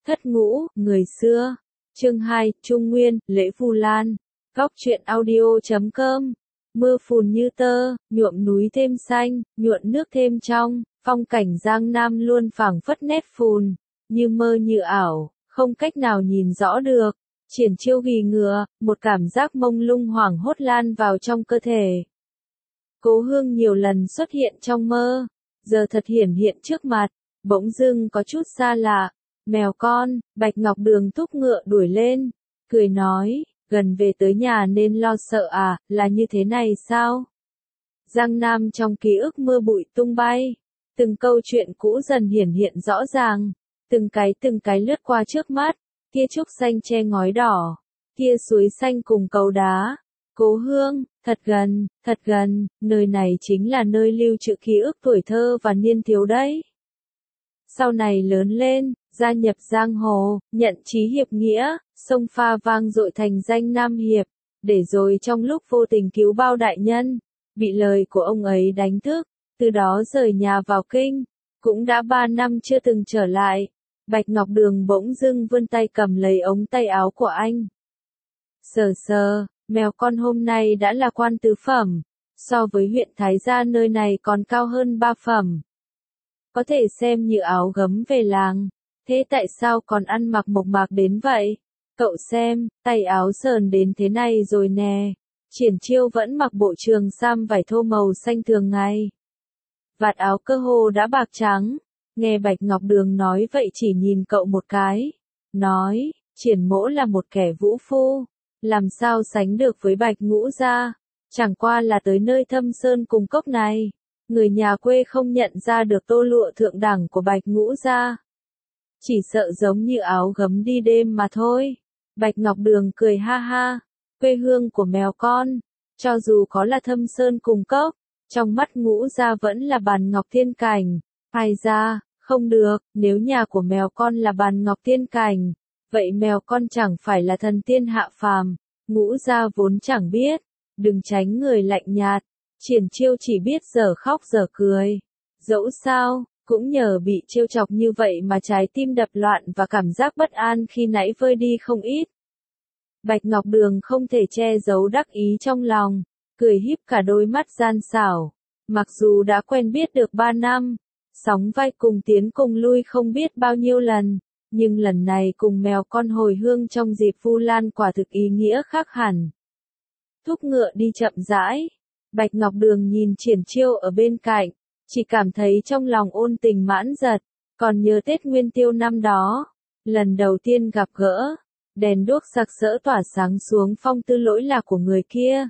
Thất ngũ, người xưa. Chương 2, Trung Nguyên, lễ Vu Lan. Góc truyện audio.com. Mưa phùn như tơ, nhuộm núi thêm xanh, nhuộn nước thêm trong, phong cảnh Giang Nam luôn phảng phất nét phùn, như mơ như ảo, không cách nào nhìn rõ được. Triển Chiêu gì ngựa, một cảm giác mông lung hoảng hốt lan vào trong cơ thể. Cố Hương nhiều lần xuất hiện trong mơ, giờ thật hiển hiện trước mặt, bỗng dưng có chút xa lạ. Mèo con, Bạch Ngọc Đường thúc ngựa đuổi lên, cười nói, gần về tới nhà nên lo sợ à, là như thế này sao? Giang Nam trong ký ức mưa bụi tung bay, từng câu chuyện cũ dần hiển hiện rõ ràng, từng cái lướt qua trước mắt, kia trúc xanh che ngói đỏ, kia suối xanh cùng cầu đá. Cố Hương, thật gần, nơi này chính là nơi lưu trữ ký ức tuổi thơ và niên thiếu đấy. Sau này lớn lên, gia nhập giang hồ, nhận chí hiệp nghĩa, sông pha vang dội thành danh Nam Hiệp, để rồi trong lúc vô tình cứu bao đại nhân, bị lời của ông ấy đánh thức, từ đó rời nhà vào kinh, cũng đã 3 năm chưa từng trở lại. Bạch Ngọc Đường bỗng dưng vươn tay cầm lấy ống tay áo của anh. Sờ, mèo con hôm nay đã là quan tứ phẩm, so với huyện Thái Gia nơi này còn cao hơn 3 phẩm. Có thể xem như áo gấm về làng, thế tại sao còn ăn mặc mộc mạc đến vậy? Cậu xem, tay áo sờn đến thế này rồi nè. Triển Chiêu vẫn mặc bộ trường sam vải thô màu xanh thường ngày. Vạt áo cơ hồ đã bạc trắng. Nghe Bạch Ngọc Đường nói vậy chỉ nhìn cậu một cái. Nói, Triển Mỗ là một kẻ vũ phu. Làm sao sánh được với Bạch Ngũ gia? Chẳng qua là tới nơi thâm sơn cùng cốc này. Người nhà quê không nhận ra được tô lụa thượng đẳng của Bạch Ngũ gia. Chỉ sợ giống như áo gấm đi đêm mà thôi. Bạch Ngọc Đường cười ha ha. Quê hương của mèo con, cho dù có là thâm sơn cùng cốc, trong mắt Ngũ gia vẫn là bàn ngọc thiên cảnh. Ai ra, không được, nếu nhà của mèo con là bàn ngọc thiên cảnh, vậy mèo con chẳng phải là thần tiên hạ phàm. Ngũ gia vốn chẳng biết, đừng tránh người lạnh nhạt. Triển Chiêu chỉ biết giờ khóc giờ cười. Dẫu sao, cũng nhờ bị trêu chọc như vậy mà trái tim đập loạn và cảm giác bất an khi nãy vơi đi không ít. Bạch Ngọc Đường không thể che giấu đắc ý trong lòng, cười híp cả đôi mắt gian xảo. Mặc dù đã quen biết được 3 năm, sóng vai cùng tiến cùng lui không biết bao nhiêu lần, nhưng lần này cùng mèo con hồi hương trong dịp Vu Lan quả thực ý nghĩa khác hẳn. Thúc ngựa đi chậm rãi, Bạch Ngọc Đường nhìn Triển Chiêu ở bên cạnh, chỉ cảm thấy trong lòng ôn tình mãn giật, còn nhớ Tết Nguyên Tiêu năm đó, lần đầu tiên gặp gỡ, đèn đuốc sặc sỡ tỏa sáng xuống phong tư lỗi lạc của người kia.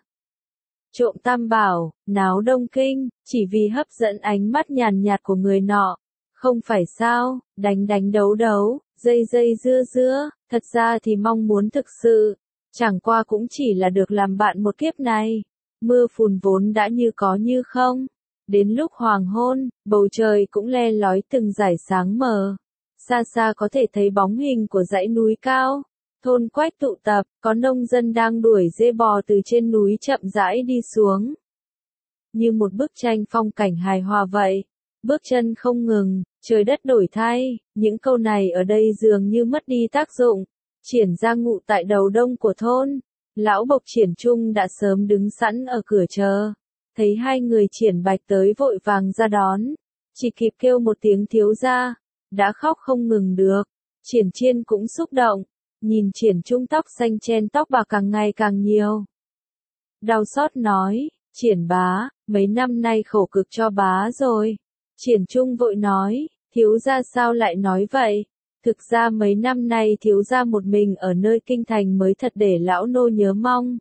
Trộm tam bảo, náo Đông Kinh, chỉ vì hấp dẫn ánh mắt nhàn nhạt của người nọ, không phải sao, đánh đấu, dây dưa, thật ra thì mong muốn thực sự, chẳng qua cũng chỉ là được làm bạn một kiếp này. Mưa phùn vốn đã như có như không. Đến lúc hoàng hôn, bầu trời cũng le lói từng dải sáng mờ. Xa xa có thể thấy bóng hình của dãy núi cao. Thôn quách tụ tập, có nông dân đang đuổi dê bò từ trên núi chậm rãi đi xuống. Như một bức tranh phong cảnh hài hòa vậy. Bước chân không ngừng, trời đất đổi thay, những câu này ở đây dường như mất đi tác dụng. Triển ra ngụ tại đầu đông của thôn. Lão bộc Triển Trung đã sớm đứng sẵn ở cửa chờ. Thấy hai người Triển Bạch tới vội vàng ra đón. Chỉ kịp kêu một tiếng thiếu gia, đã khóc không ngừng được. Triển Chiên cũng xúc động. Nhìn Triển Trung tóc xanh chen tóc bạc càng ngày càng nhiều. Đau xót nói, Triển bá, mấy năm nay khổ cực cho bá rồi. Triển Trung vội nói, thiếu gia sao lại nói vậy? Thực ra mấy năm nay thiếu gia một mình ở nơi kinh thành mới thật để lão nô nhớ mong.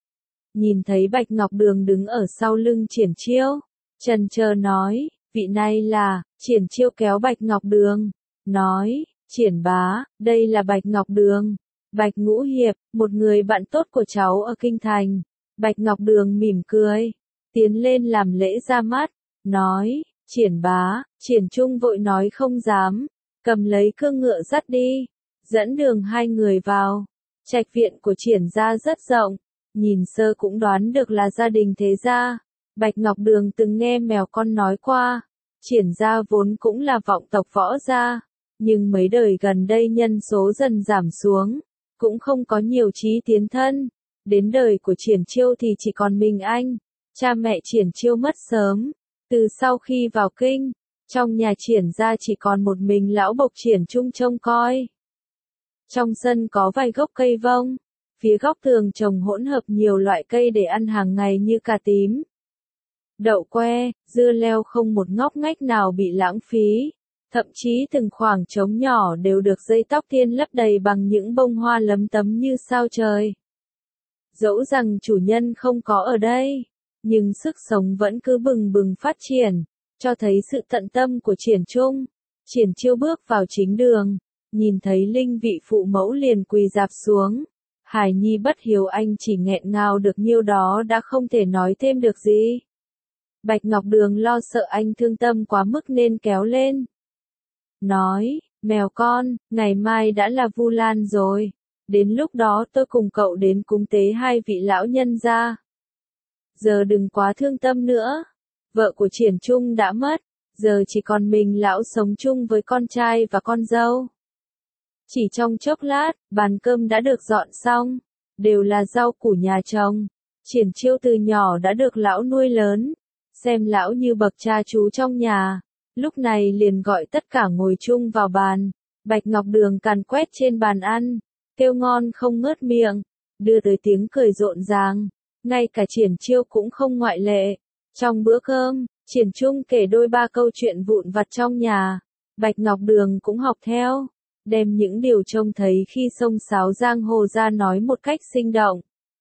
Nhìn thấy Bạch Ngọc Đường đứng ở sau lưng Triển Chiêu, chần chờ nói, vị này là, Triển Chiêu kéo Bạch Ngọc Đường, nói, Triển bá, đây là Bạch Ngọc Đường, Bạch Ngũ Hiệp, một người bạn tốt của cháu ở kinh thành. Bạch Ngọc Đường mỉm cười, tiến lên làm lễ ra mắt, nói, Triển bá, Triển Trung vội nói không dám, cầm lấy cương ngựa dắt đi, dẫn đường hai người vào. Trạch viện của Triển gia rất rộng, nhìn sơ cũng đoán được là gia đình thế gia. Bạch Ngọc Đường từng nghe mèo con nói qua, Triển gia vốn cũng là vọng tộc võ gia, Nhưng mấy đời gần đây nhân số dần giảm xuống, cũng không có nhiều chí tiến thân. Đến đời của Triển Chiêu thì chỉ còn mình anh. Cha mẹ Triển Chiêu mất sớm. Từ sau khi vào kinh, trong nhà Triển gia chỉ còn một mình lão bộc Triển Trung trông coi. Trong sân có vài gốc cây vông. Phía góc tường trồng hỗn hợp nhiều loại cây để ăn hàng ngày như cà tím, đậu que, dưa leo, không một ngóc ngách nào bị lãng phí. Thậm chí từng khoảng trống nhỏ đều được dây tóc tiên lấp đầy bằng những bông hoa lấm tấm như sao trời. Dẫu rằng chủ nhân không có ở đây, nhưng sức sống vẫn cứ bừng bừng phát triển, cho thấy sự tận tâm của Triển Trung. Triển Chiêu bước vào chính đường, nhìn thấy Linh vị phụ mẫu liền quỳ rạp xuống. Hải nhi bất hiếu, anh chỉ nghẹn ngào được nhiêu đó đã không thể nói thêm được gì. Bạch Ngọc Đường lo sợ anh thương tâm quá mức nên kéo lên. Nói, mèo con, ngày mai đã là Vu Lan rồi. Đến lúc đó tôi cùng cậu đến cúng tế hai vị lão nhân gia. Giờ đừng quá thương tâm nữa. Vợ của Triển Trung đã mất, giờ chỉ còn mình lão sống chung với con trai và con dâu. Chỉ trong chốc lát, bàn cơm đã được dọn xong, đều là rau củ nhà chồng. Triển Chiêu từ nhỏ đã được lão nuôi lớn, xem lão như bậc cha chú trong nhà. Lúc này liền gọi tất cả ngồi chung vào bàn. Bạch Ngọc Đường càn quét trên bàn ăn, kêu ngon không ngớt miệng, đưa tới tiếng cười rộn ràng. Ngay cả Triển Chiêu cũng không ngoại lệ. Trong bữa cơm, Triển Trung kể đôi ba câu chuyện vụn vặt trong nhà. Bạch Ngọc Đường cũng học theo, đem những điều trông thấy khi xông xáo giang hồ ra nói một cách sinh động.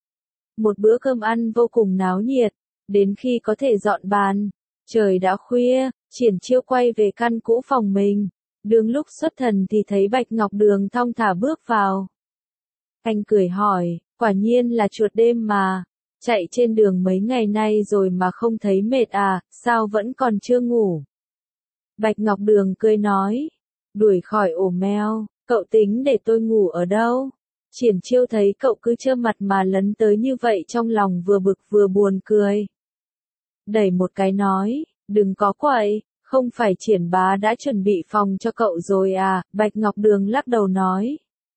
Một bữa cơm ăn vô cùng náo nhiệt, đến khi có thể dọn bàn, trời đã khuya, Triển Chiêu quay về căn cũ phòng mình. Đương lúc xuất thần thì thấy Bạch Ngọc Đường thong thả bước vào. Anh cười hỏi, quả nhiên là chuột đêm mà, chạy trên đường mấy ngày nay rồi mà không thấy mệt à, sao vẫn còn chưa ngủ? Bạch Ngọc Đường cười nói, đuổi khỏi ổ mèo, cậu tính để tôi ngủ ở đâu? Triển Chiêu thấy cậu cứ trơ mặt mà lấn tới như vậy trong lòng vừa bực vừa buồn cười. Đẩy một cái nói, đừng có quậy, không phải Triển bá đã chuẩn bị phòng cho cậu rồi à? Bạch Ngọc Đường lắc đầu nói,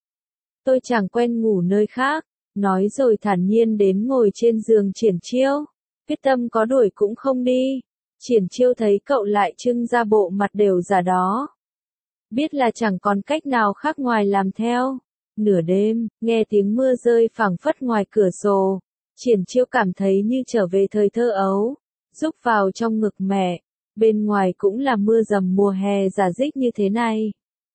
tôi chẳng quen ngủ nơi khác. Nói rồi thản nhiên đến ngồi trên giường Triển Chiêu. Quyết tâm có đuổi cũng không đi. Triển Chiêu thấy cậu lại trưng ra bộ mặt đều giả đó. Biết là chẳng còn cách nào khác ngoài làm theo. Nửa đêm, nghe tiếng mưa rơi phảng phất ngoài cửa sổ. Triển Chiêu cảm thấy như trở về thời thơ ấu. Rúc vào trong ngực mẹ. Bên ngoài cũng là mưa dầm mùa hè rả rích như thế này.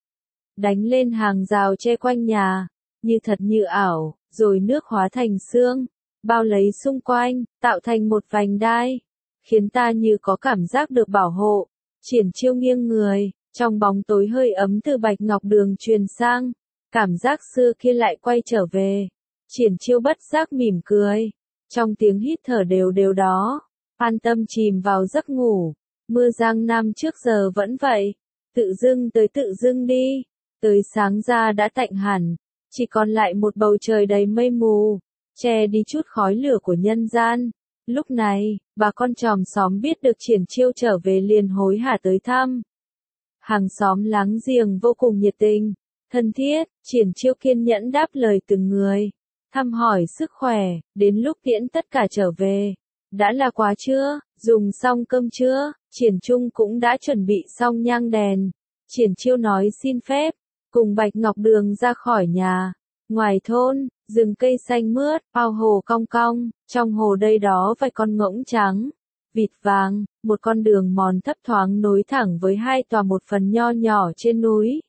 Đánh lên hàng rào che quanh nhà. Như thật như ảo, rồi nước hóa thành sương, bao lấy xung quanh, tạo thành một vành đai, khiến ta như có cảm giác được bảo hộ. Triển Chiêu nghiêng người, trong bóng tối hơi ấm từ Bạch Ngọc Đường truyền sang, cảm giác xưa kia lại quay trở về. Triển Chiêu bất giác mỉm cười, trong tiếng hít thở đều đều đó, an tâm chìm vào giấc ngủ. Mưa Giang Nam trước giờ vẫn vậy, tự dưng tới tự dưng đi, tới sáng ra đã tạnh hẳn. Chỉ còn lại một bầu trời đầy mây mù, che đi chút khói lửa của nhân gian. Lúc này, bà con chòm xóm biết được Triển Chiêu trở về liền hối hả tới thăm. Hàng xóm láng giềng vô cùng nhiệt tình, thân thiết, Triển Chiêu kiên nhẫn đáp lời từng người, thăm hỏi sức khỏe, đến lúc tiễn tất cả trở về. Đã là quá trưa, dùng xong cơm trưa, Triển Trung cũng đã chuẩn bị xong nhang đèn. Triển Chiêu nói xin phép, cùng Bạch Ngọc Đường ra khỏi nhà. Ngoài thôn, rừng cây xanh mướt, ao hồ cong cong, trong hồ đây đó vài con ngỗng trắng, vịt vàng, một con đường mòn thấp thoáng nối thẳng với hai tòa một phần nho nhỏ trên núi.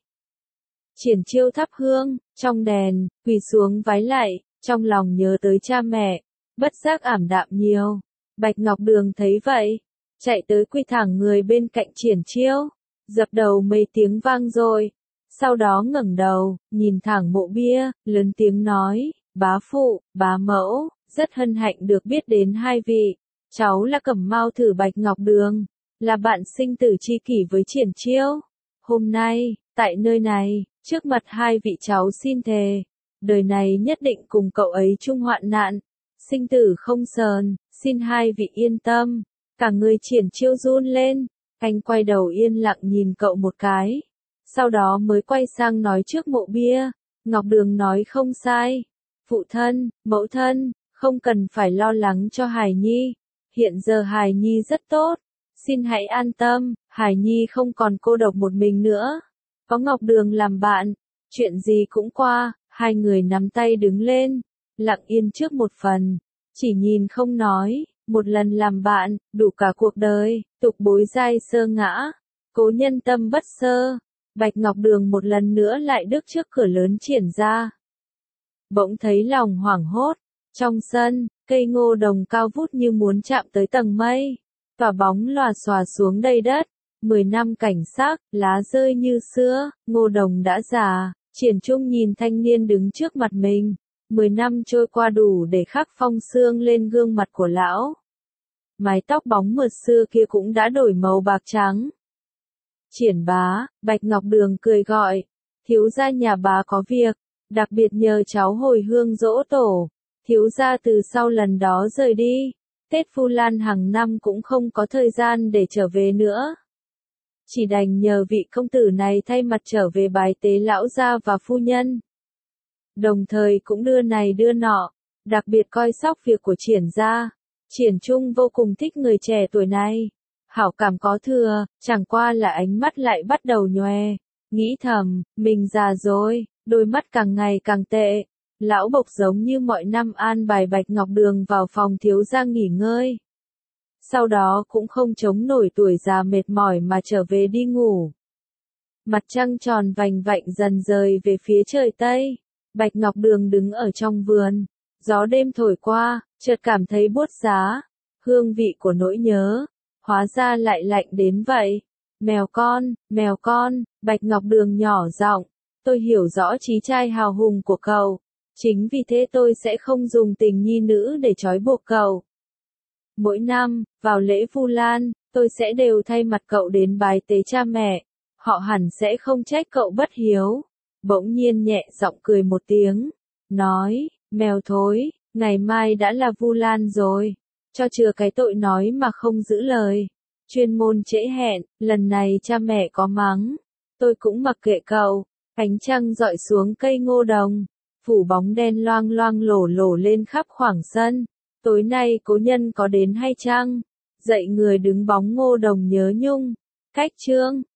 Triển Chiêu thắp hương, trong đèn, quỳ xuống vái lạy, trong lòng nhớ tới cha mẹ, bất giác ảm đạm nhiều. Bạch Ngọc Đường thấy vậy, chạy tới quỳ thẳng người bên cạnh Triển Chiêu, dập đầu mấy tiếng vang rồi. Sau đó ngẩng đầu, nhìn thẳng mộ bia, lớn tiếng nói, bá phụ, bá mẫu, rất hân hạnh được biết đến hai vị. Cháu là Cẩm Mao Thử Bạch Ngọc Đường, là bạn sinh tử tri kỷ với Triển Chiêu. Hôm nay, tại nơi này, trước mặt hai vị cháu xin thề, đời này nhất định cùng cậu ấy chung hoạn nạn, sinh tử không sờn, xin hai vị yên tâm. Cả người Triển Chiêu run lên, anh quay đầu yên lặng nhìn cậu một cái. sau đó mới quay sang nói trước mộ bia. Ngọc Đường nói không sai. Phụ thân, mẫu thân, không cần phải lo lắng cho Hải Nhi. Hiện giờ Hải Nhi rất tốt. Xin hãy an tâm, Hải Nhi không còn cô độc một mình nữa. Có Ngọc Đường làm bạn, chuyện gì cũng qua. Hai người nắm tay đứng lên, lặng yên trước một phần. Chỉ nhìn không nói, một lần làm bạn, đủ cả cuộc đời. Tục bối giai sơ ngã, cố nhân tâm bất sơ. Bạch Ngọc Đường một lần nữa lại đứng trước cửa lớn triển ra. Bỗng thấy lòng hoảng hốt. Trong sân, cây ngô đồng cao vút như muốn chạm tới tầng mây. Tỏa bóng lòa xòa xuống đầy đất. 10 năm cảnh sắc, lá rơi như sữa, ngô đồng đã già. Triển Trung nhìn thanh niên đứng trước mặt mình. 10 năm trôi qua đủ để khắc phong sương lên gương mặt của lão. Mái tóc bóng mượt xưa kia cũng đã đổi màu bạc trắng. Triển bá, Bạch Ngọc Đường cười gọi. Thiếu gia nhà bá có việc, đặc biệt nhờ cháu hồi hương dỗ tổ. Thiếu gia từ sau lần đó rời đi, Tết Vu Lan hàng năm cũng không có thời gian để trở về nữa. Chỉ đành nhờ vị công tử này thay mặt trở về bái tế lão gia và phu nhân. Đồng thời cũng đưa này đưa nọ, đặc biệt coi sóc việc của Triển gia. Triển Trung vô cùng thích người trẻ tuổi này. Hảo cảm có thừa, chẳng qua là ánh mắt lại bắt đầu nhòe. Nghĩ thầm, mình già rồi, đôi mắt càng ngày càng tệ. Lão Bộc giống như mọi năm an bài Bạch Ngọc Đường vào phòng thiếu gia nghỉ ngơi. Sau đó cũng không chống nổi tuổi già mệt mỏi mà trở về đi ngủ. Mặt trăng tròn vành vạnh dần rời về phía trời Tây. Bạch Ngọc Đường đứng ở trong vườn. Gió đêm thổi qua, chợt cảm thấy buốt giá. Hương vị của nỗi nhớ. Hóa ra lại lạnh đến vậy. Mèo con, Bạch Ngọc Đường nhỏ giọng. Tôi hiểu rõ trí trai hào hùng của cậu. Chính vì thế tôi sẽ không dùng tình nhi nữ để trói buộc cậu. Mỗi năm, vào lễ Vu Lan, tôi sẽ đều thay mặt cậu đến bái tế cha mẹ. Họ hẳn sẽ không trách cậu bất hiếu. Bỗng nhiên nhẹ giọng cười một tiếng. Nói, mèo thối, ngày mai đã là Vu Lan rồi. Cho chừa cái tội nói mà không giữ lời. Chuyên môn trễ hẹn, lần này cha mẹ có mắng. Tôi cũng mặc kệ cậu. Ánh trăng dọi xuống cây ngô đồng. Phủ bóng đen loang loang lổ lổ lên khắp khoảng sân. Tối nay cố nhân có đến hay chăng? Dậy người đứng bóng ngô đồng nhớ nhung. Cách chương.